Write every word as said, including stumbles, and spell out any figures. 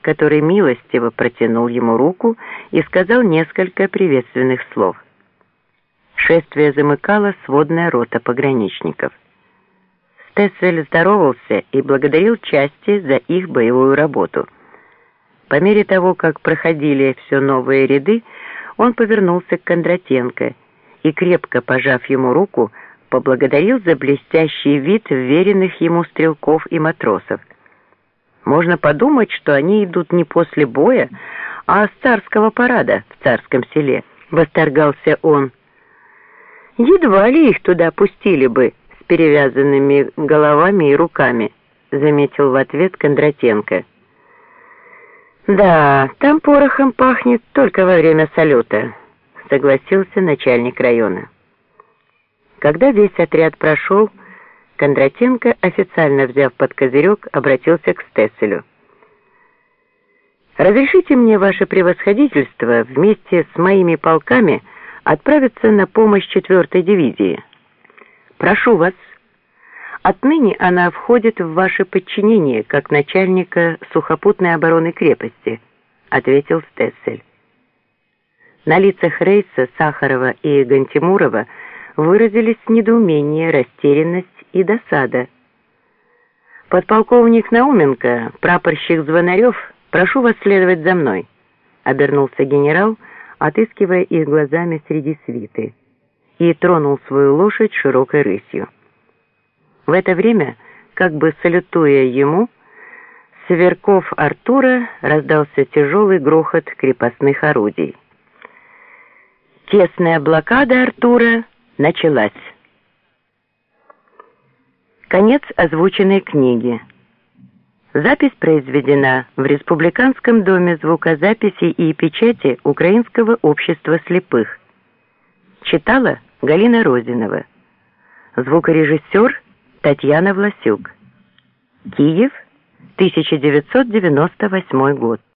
который милостиво протянул ему руку и сказал несколько приветственных слов. Шествие замыкала сводная рота пограничников. Стессель здоровался и благодарил части за их боевую работу. По мере того, как проходили все новые ряды, он повернулся к Кондратенко и, крепко пожав ему руку, поблагодарил за блестящий вид вверенных ему стрелков и матросов. Можно подумать, что они идут не после боя, а с царского парада в царском селе, восторгался он. Едва ли их туда пустили бы с перевязанными головами и руками, заметил в ответ Кондратенко. Да, там порохом пахнет только во время салюта, согласился начальник района. Когда весь отряд прошел, Кондратенко, официально взяв под козырек, обратился к Стесселю. «Разрешите мне, ваше превосходительство, вместе с моими полками отправиться на помощь четвертой дивизии. Прошу вас. Отныне она входит в ваше подчинение, как начальника сухопутной обороны крепости», — ответил Стессель. На лицах Рейса, Сахарова и Гантимурова выразились недоумение, растерянность и досада. «Подполковник Науменко, прапорщик Звонарев, прошу вас следовать за мной», — обернулся генерал, отыскивая их глазами среди свиты, и тронул свою лошадь широкой рысью. В это время, как бы салютуя ему, с верков Артура раздался тяжелый грохот крепостных орудий. Тесная блокада Артура началась. Конец озвученной книги. Запись произведена в Республиканском доме звукозаписи и печати Украинского общества слепых. Читала Галина Розинова. Звукорежиссер Татьяна Власюк. Киев, тысяча девятьсот девяносто восьмой год.